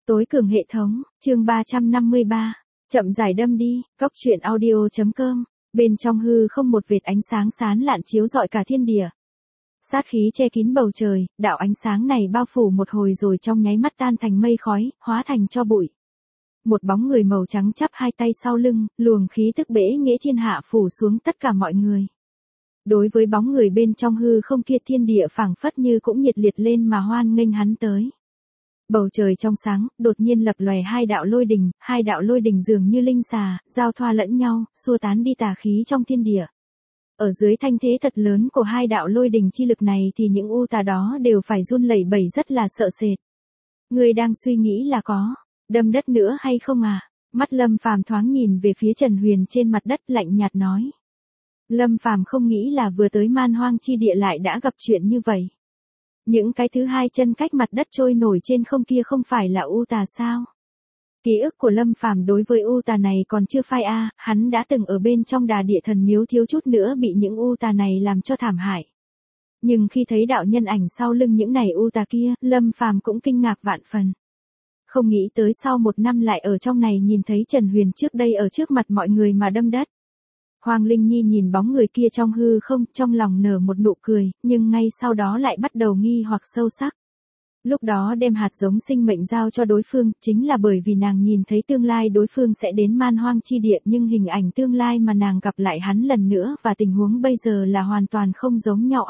Tối cường hệ thống, chương 353. Chậm giải đâm đi, cốc truyện audio.com. Bên trong hư không một vệt ánh sáng sán lạn chiếu rọi cả thiên địa. Sát khí che kín bầu trời, đạo ánh sáng này bao phủ một hồi rồi trong nháy mắt tan thành mây khói, hóa thành tro bụi. Một bóng người màu trắng chắp hai tay sau lưng, luồng khí tức bẽ nghĩa thiên hạ phủ xuống tất cả mọi người. Đối với bóng người bên trong hư không kia, thiên địa phảng phất như cũng nhiệt liệt lên mà hoan nghênh hắn tới. Bầu trời trong sáng, đột nhiên lập lòe hai đạo lôi đình dường như linh xà, giao thoa lẫn nhau, xua tán đi tà khí trong thiên địa. Ở dưới thanh thế thật lớn của hai đạo lôi đình chi lực này thì những u tà đó đều phải run lẩy bẩy rất là sợ sệt. Người đang suy nghĩ là có đâm đất nữa hay không à? Mắt Lâm Phàm thoáng nhìn về phía Trần Huyền trên mặt đất, lạnh nhạt nói. Lâm Phàm không nghĩ là vừa tới man hoang chi địa lại đã gặp chuyện như vậy. Những cái thứ hai chân cách mặt đất trôi nổi trên không kia không phải là u tà sao? Ký ức của Lâm Phàm đối với u tà này còn chưa phai hắn đã từng ở bên trong Đà Địa Thần Miếu thiếu chút nữa bị những u tà này làm cho thảm hại. Nhưng khi thấy đạo nhân ảnh sau lưng những này u tà kia, Lâm Phàm cũng kinh ngạc vạn phần. Không nghĩ tới sau một năm lại ở trong này nhìn thấy Trần Huyền trước đây ở trước mặt mọi người mà đâm đất. Hoàng Linh Nhi nhìn bóng người kia trong hư không, trong lòng nở một nụ cười, nhưng ngay sau đó lại bắt đầu nghi hoặc sâu sắc. Lúc đó đem hạt giống sinh mệnh giao cho đối phương, chính là bởi vì nàng nhìn thấy tương lai đối phương sẽ đến man hoang chi địa, nhưng hình ảnh tương lai mà nàng gặp lại hắn lần nữa và tình huống bây giờ là hoàn toàn không giống nhau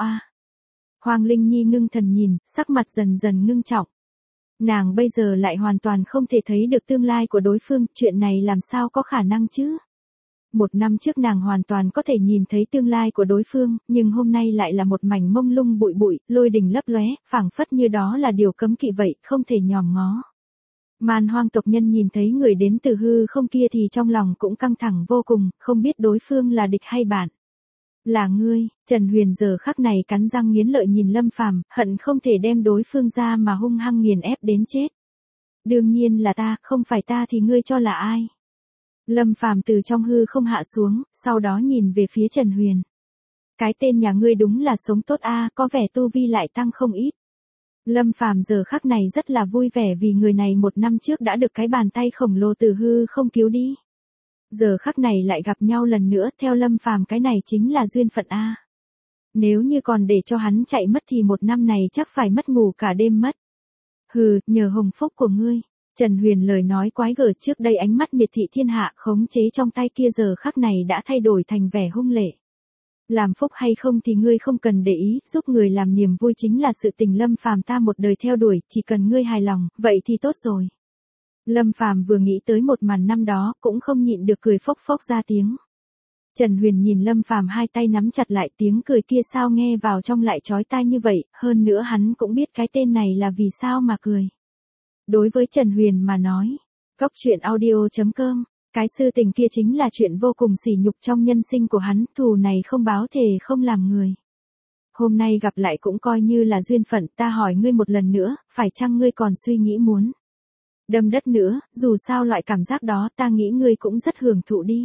Hoàng Linh Nhi ngưng thần nhìn, sắc mặt dần dần ngưng trọng. Nàng bây giờ lại hoàn toàn không thể thấy được tương lai của đối phương, chuyện này làm sao có khả năng chứ? Một năm trước nàng hoàn toàn có thể nhìn thấy tương lai của đối phương, nhưng hôm nay lại là một mảnh mông lung bụi bụi, lôi đình lấp lóe, phảng phất như đó là điều cấm kỵ vậy, không thể nhòm ngó. Man hoang tộc nhân nhìn thấy người đến từ hư không kia thì trong lòng cũng căng thẳng vô cùng, không biết đối phương là địch hay bạn. Là ngươi? Trần Huyền giờ khắc này cắn răng nghiến lợi nhìn Lâm Phàm, hận không thể đem đối phương ra mà hung hăng nghiền ép đến chết. Đương nhiên là ta, không phải ta thì ngươi cho là ai? Lâm Phàm từ trong hư không hạ xuống, sau đó nhìn về phía Trần Huyền. Cái tên nhà ngươi đúng là sống tốt có vẻ tu vi lại tăng không ít. Lâm Phàm giờ khắc này rất là vui vẻ vì người này một năm trước đã được cái bàn tay khổng lồ từ hư không cứu đi. Giờ khắc này lại gặp nhau lần nữa, theo Lâm Phàm cái này chính là duyên phận Nếu như còn để cho hắn chạy mất thì một năm này chắc phải mất ngủ cả đêm mất. Hừ, nhờ hồng phúc của ngươi. Trần Huyền lời nói quái gở, trước đây ánh mắt miệt thị thiên hạ khống chế trong tay kia giờ khắc này đã thay đổi thành vẻ hung lệ. Làm phúc hay không thì ngươi không cần để ý, giúp người làm niềm vui chính là sự tình Lâm Phàm ta một đời theo đuổi, chỉ cần ngươi hài lòng, vậy thì tốt rồi. Lâm Phàm vừa nghĩ tới một màn năm đó, cũng không nhịn được cười phốc phốc ra tiếng. Trần Huyền nhìn Lâm Phàm hai tay nắm chặt lại, tiếng cười kia sao nghe vào trong lại chói tai như vậy, hơn nữa hắn cũng biết cái tên này là vì sao mà cười. Đối với Trần Huyền mà nói, cốc truyện audio.com, cái sư tình kia chính là chuyện vô cùng sỉ nhục trong nhân sinh của hắn, thù này không báo thề không làm người. Hôm nay gặp lại cũng coi như là duyên phận, ta hỏi ngươi một lần nữa, phải chăng ngươi còn suy nghĩ muốn đâm đất nữa, dù sao loại cảm giác đó ta nghĩ ngươi cũng rất hưởng thụ đi.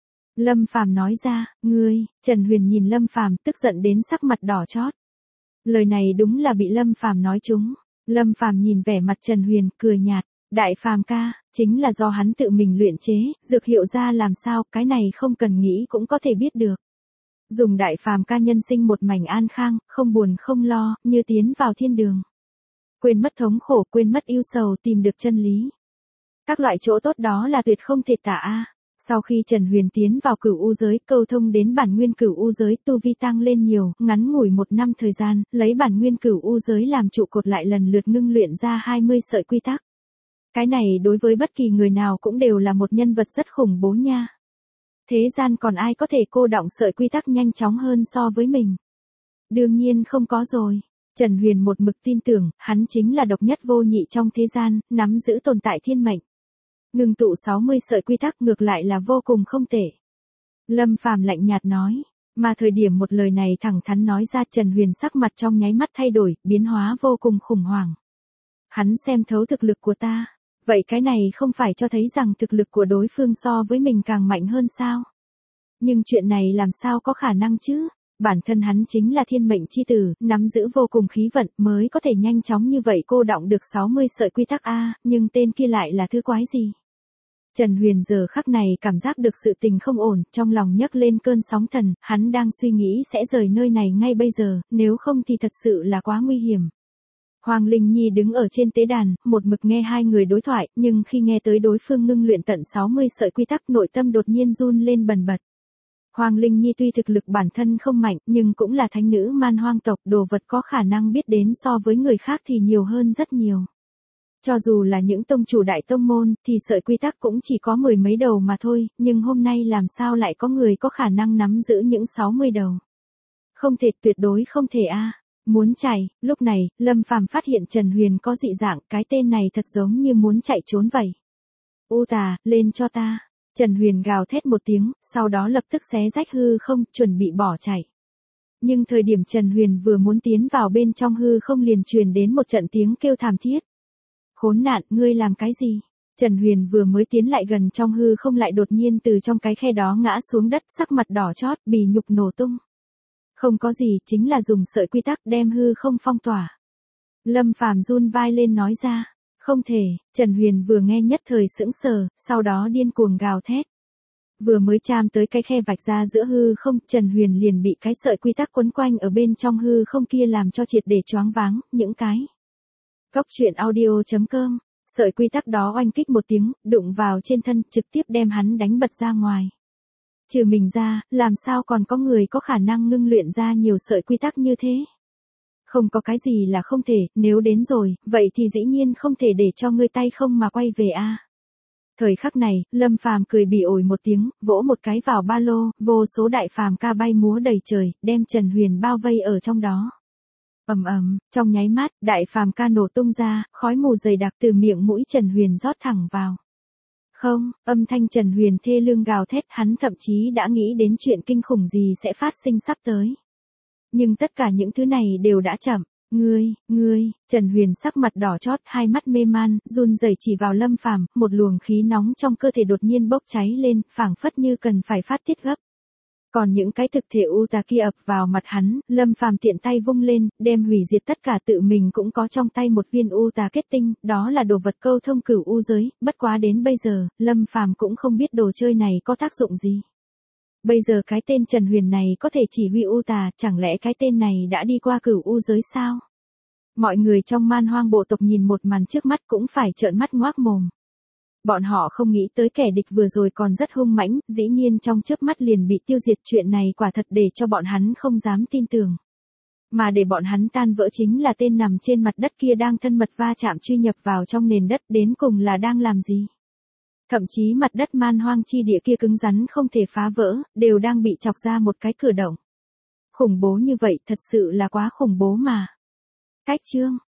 Lâm Phàm nói ra, ngươi, Trần Huyền nhìn Lâm Phàm tức giận đến sắc mặt đỏ chót. Lời này đúng là bị Lâm Phàm nói trúng. Lâm Phàm nhìn vẻ mặt Trần Huyền, cười nhạt, Đại Phàm ca, chính là do hắn tự mình luyện chế, dược hiệu ra làm sao, cái này không cần nghĩ cũng có thể biết được. Dùng Đại Phàm ca nhân sinh một mảnh an khang, không buồn không lo, như tiến vào thiên đường. Quên mất thống khổ, quên mất ưu sầu, tìm được chân lý. Các loại chỗ tốt đó là tuyệt không thể tả Sau khi Trần Huyền tiến vào cửu u giới, câu thông đến bản nguyên cửu u giới, tu vi tăng lên nhiều, ngắn ngủi một năm thời gian, lấy bản nguyên cửu u giới làm trụ cột lại lần lượt ngưng luyện ra 20 sợi quy tắc. Cái này đối với bất kỳ người nào cũng đều là một nhân vật rất khủng bố nha. Thế gian còn ai có thể cô đọng sợi quy tắc nhanh chóng hơn so với mình? Đương nhiên không có rồi. Trần Huyền một mực tin tưởng, hắn chính là độc nhất vô nhị trong thế gian, nắm giữ tồn tại thiên mệnh. Ngừng tụ 60 sợi quy tắc ngược lại là vô cùng không tệ. Lâm Phàm lạnh nhạt nói, mà thời điểm một lời này thẳng thắn nói ra, Trần Huyền sắc mặt trong nháy mắt thay đổi, biến hóa vô cùng khủng hoảng. Hắn xem thấu thực lực của ta, vậy cái này không phải cho thấy rằng thực lực của đối phương so với mình càng mạnh hơn sao? Nhưng chuyện này làm sao có khả năng chứ? Bản thân hắn chính là thiên mệnh chi tử, nắm giữ vô cùng khí vận mới có thể nhanh chóng như vậy cô đọng được 60 sợi quy tắc A, nhưng tên kia lại là thứ quái gì? Trần Huyền giờ khắc này cảm giác được sự tình không ổn, trong lòng nhấc lên cơn sóng thần, hắn đang suy nghĩ sẽ rời nơi này ngay bây giờ, nếu không thì thật sự là quá nguy hiểm. Hoàng Linh Nhi đứng ở trên tế đàn, một mực nghe hai người đối thoại, nhưng khi nghe tới đối phương ngưng luyện tận 60 sợi quy tắc nội tâm đột nhiên run lên bần bật. Hoàng Linh Nhi tuy thực lực bản thân không mạnh, nhưng cũng là thánh nữ man hoang tộc, đồ vật có khả năng biết đến so với người khác thì nhiều hơn rất nhiều. Cho dù là những tông chủ đại tông môn, thì sợi quy tắc cũng chỉ có 10 mấy đầu mà thôi, nhưng hôm nay làm sao lại có người có khả năng nắm giữ những 60 đầu. Không thể, tuyệt đối không thể a. Muốn chạy, lúc này, Lâm Phàm phát hiện Trần Huyền có dị dạng, cái tên này thật giống như muốn chạy trốn vậy. U tà, lên cho ta. Trần Huyền gào thét một tiếng, sau đó lập tức xé rách hư không, chuẩn bị bỏ chạy. Nhưng thời điểm Trần Huyền vừa muốn tiến vào bên trong hư không liền truyền đến một trận tiếng kêu thảm thiết. Khốn nạn, ngươi làm cái gì? Trần Huyền vừa mới tiến lại gần trong hư không lại đột nhiên từ trong cái khe đó ngã xuống đất, sắc mặt đỏ chót, bì nhục nổ tung. Không có gì, chính là dùng sợi quy tắc đem hư không phong tỏa. Lâm Phàm run vai lên nói ra. Không thể, Trần Huyền vừa nghe nhất thời sững sờ, sau đó điên cuồng gào thét. Vừa mới chạm tới cái khe vạch ra giữa hư không, Trần Huyền liền bị cái sợi quy tắc quấn quanh ở bên trong hư không kia làm cho triệt để choáng váng, những cái. Góc truyện audio.com, sợi quy tắc đó oanh kích một tiếng, đụng vào trên thân, trực tiếp đem hắn đánh bật ra ngoài. Trừ mình ra, làm sao còn có người có khả năng ngưng luyện ra nhiều sợi quy tắc như thế? Không có cái gì là không thể, nếu đến rồi, vậy thì dĩ nhiên không thể để cho ngươi tay không mà quay về a. Thời khắc này, Lâm Phàm cười bỉ ổi một tiếng, vỗ một cái vào ba lô, vô số đại phàm ca bay múa đầy trời, đem Trần Huyền bao vây ở trong đó. Ầm ầm, trong nháy mắt, đại phàm ca nổ tung ra, khói mù dày đặc từ miệng mũi Trần Huyền rót thẳng vào. Không, âm thanh Trần Huyền thê lương gào thét, hắn thậm chí đã nghĩ đến chuyện kinh khủng gì sẽ phát sinh sắp tới. Nhưng tất cả những thứ này đều đã chậm. Ngươi, Trần Huyền sắc mặt đỏ chót, hai mắt mê man, run rẩy chỉ vào Lâm Phàm, một luồng khí nóng trong cơ thể đột nhiên bốc cháy lên, phảng phất như cần phải phát tiết gấp. Còn những cái thực thể u tà kia ập vào mặt hắn, Lâm Phàm tiện tay vung lên, đem hủy diệt tất cả, tự mình cũng có trong tay một viên u tà kết tinh, đó là đồ vật câu thông cửu u giới, bất quá đến bây giờ, Lâm Phàm cũng không biết đồ chơi này có tác dụng gì. Bây giờ cái tên Trần Huyền này có thể chỉ huy u tà, chẳng lẽ cái tên này đã đi qua cửu u giới sao? Mọi người trong man hoang bộ tộc nhìn một màn trước mắt cũng phải trợn mắt ngoác mồm. Bọn họ không nghĩ tới kẻ địch vừa rồi còn rất hung mãnh, dĩ nhiên trong chớp mắt liền bị tiêu diệt, chuyện này quả thật để cho bọn hắn không dám tin tưởng. Mà để bọn hắn tan vỡ chính là tên nằm trên mặt đất kia đang thân mật va chạm truy nhập vào trong nền đất, đến cùng là đang làm gì? Thậm chí mặt đất man hoang chi địa kia cứng rắn không thể phá vỡ, đều đang bị chọc ra một cái cửa động. Khủng bố như vậy, thật sự là quá khủng bố mà. Cách chương